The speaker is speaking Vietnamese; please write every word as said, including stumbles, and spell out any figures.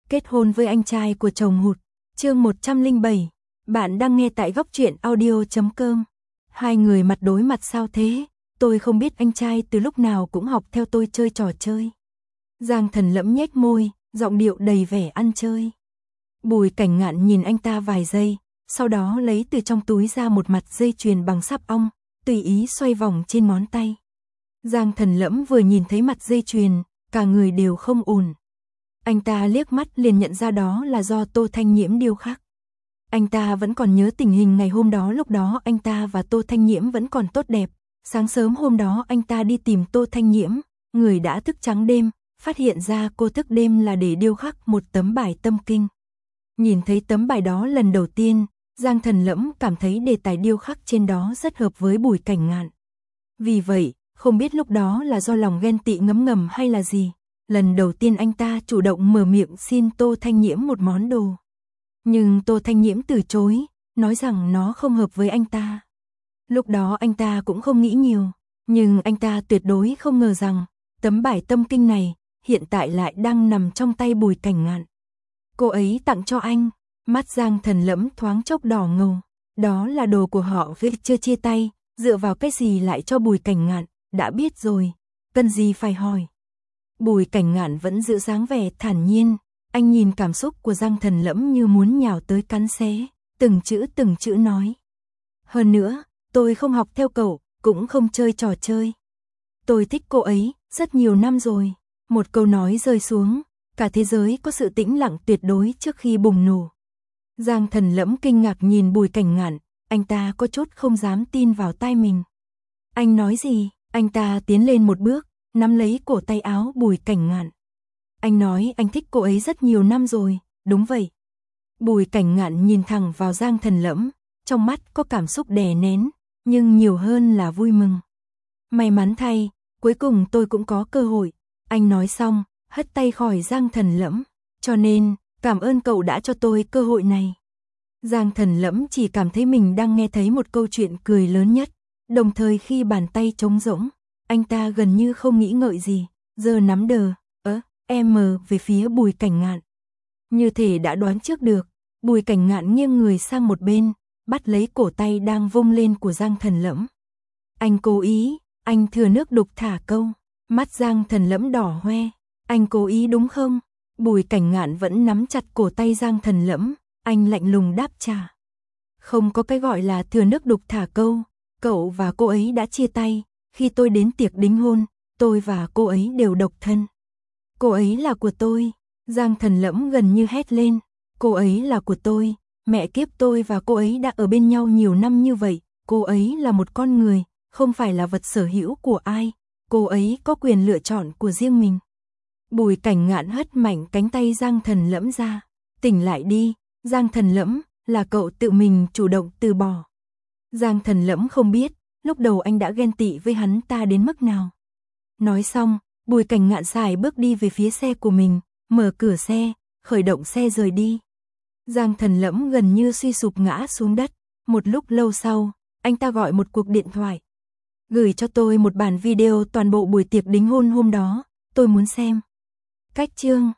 kết hôn với anh trai của chồng hụt. Chương một trăm lẻ bảy. Bạn đang nghe tại góc truyện audio chấm com. Hai người mặt đối mặt sao thế? Tôi không biết anh trai từ lúc nào cũng học theo tôi chơi trò chơi. Giang Thần Lẫm nhếch môi, giọng điệu đầy vẻ ăn chơi. Bùi Cảnh Ngạn nhìn anh ta vài giây, sau đó lấy từ trong túi ra một mặt dây chuyền bằng sáp ong, tùy ý xoay vòng trên ngón tay. Giang Thần Lẫm vừa nhìn thấy mặt dây chuyền, cả người đều không ổn. Anh ta liếc mắt liền nhận ra đó là do Tô Thanh Nhiễm điêu khắc. Anh ta vẫn còn nhớ tình hình ngày hôm đó, lúc đó anh ta và Tô Thanh Nhiễm vẫn còn tốt đẹp. Sáng sớm hôm đó anh ta đi tìm Tô Thanh Nhiễm, người đã thức trắng đêm, phát hiện ra cô thức đêm là để điêu khắc một tấm bài tâm kinh. Nhìn thấy tấm bài đó lần đầu tiên, Giang Thần Lẫm cảm thấy đề tài điêu khắc trên đó rất hợp với Bùi Cảnh Ngạn. Vì vậy, không biết lúc đó là do lòng ghen tị ngấm ngầm hay là gì, lần đầu tiên anh ta chủ động mở miệng xin Tô Thanh Nhiễm một món đồ. Nhưng Tô Thanh Nhiễm từ chối, nói rằng nó không hợp với anh ta. Lúc đó anh ta cũng không nghĩ nhiều, nhưng anh ta tuyệt đối không ngờ rằng tấm bài tâm kinh này hiện tại lại đang nằm trong tay Bùi Cảnh Ngạn. Cô ấy tặng cho anh. Mắt Giang Thần Lẫm thoáng chốc đỏ ngầu. Đó là đồ của họ vì chưa chia tay, dựa vào cái gì lại cho Bùi Cảnh Ngạn, đã biết rồi, cần gì phải hỏi. Bùi Cảnh Ngạn vẫn giữ dáng vẻ thản nhiên, anh nhìn cảm xúc của Giang Thần Lẫm như muốn nhào tới cắn xé, từng chữ từng chữ nói. Hơn nữa, tôi không học theo cậu, cũng không chơi trò chơi. Tôi thích cô ấy, rất nhiều năm rồi. Một câu nói rơi xuống, cả thế giới có sự tĩnh lặng tuyệt đối trước khi bùng nổ. Giang Thần Lẫm kinh ngạc nhìn Bùi Cảnh Ngạn, anh ta có chút không dám tin vào tai mình. Anh nói gì? Anh ta tiến lên một bước, nắm lấy cổ tay áo Bùi Cảnh Ngạn. Anh nói anh thích cô ấy rất nhiều năm rồi, đúng vậy. Bùi Cảnh Ngạn nhìn thẳng vào Giang Thần Lẫm, trong mắt có cảm xúc đè nén, nhưng nhiều hơn là vui mừng. May mắn thay, cuối cùng tôi cũng có cơ hội. Anh nói xong, hất tay khỏi Giang Thần Lẫm, cho nên, cảm ơn cậu đã cho tôi cơ hội này. Giang Thần Lẫm chỉ cảm thấy mình đang nghe thấy một câu chuyện cười lớn nhất, đồng thời khi bàn tay trống rỗng, anh ta gần như không nghĩ ngợi gì, giơ nắm đờ, ớ, em về phía Bùi Cảnh Ngạn. Như thể đã đoán trước được, Bùi Cảnh Ngạn nghiêng người sang một bên, bắt lấy cổ tay đang vung lên của Giang Thần Lẫm. Anh cố ý, anh thừa nước đục thả câu. Mắt Giang Thần Lẫm đỏ hoe, anh cố ý đúng không? Bùi Cảnh Ngạn vẫn nắm chặt cổ tay Giang Thần Lẫm, anh lạnh lùng đáp trả. Không có cái gọi là thừa nước đục thả câu, cậu và cô ấy đã chia tay, khi tôi đến tiệc đính hôn, tôi và cô ấy đều độc thân. Cô ấy là của tôi, Giang Thần Lẫm gần như hét lên, cô ấy là của tôi, mẹ kiếp, tôi và cô ấy đã ở bên nhau nhiều năm như vậy, cô ấy là một con người, không phải là vật sở hữu của ai. Cô ấy có quyền lựa chọn của riêng mình. Bùi Cảnh Ngạn hất mạnh cánh tay Giang Thần Lẫm ra. Tỉnh lại đi, Giang Thần Lẫm, là cậu tự mình chủ động từ bỏ. Giang Thần Lẫm không biết, lúc đầu anh đã ghen tị với hắn ta đến mức nào. Nói xong, Bùi Cảnh Ngạn xài bước đi về phía xe của mình, mở cửa xe, khởi động xe rời đi. Giang Thần Lẫm gần như suy sụp ngã xuống đất. Một lúc lâu sau, anh ta gọi một cuộc điện thoại. Gửi cho tôi một bản video toàn bộ buổi tiệc đính hôn hôm đó, tôi muốn xem. Cách chương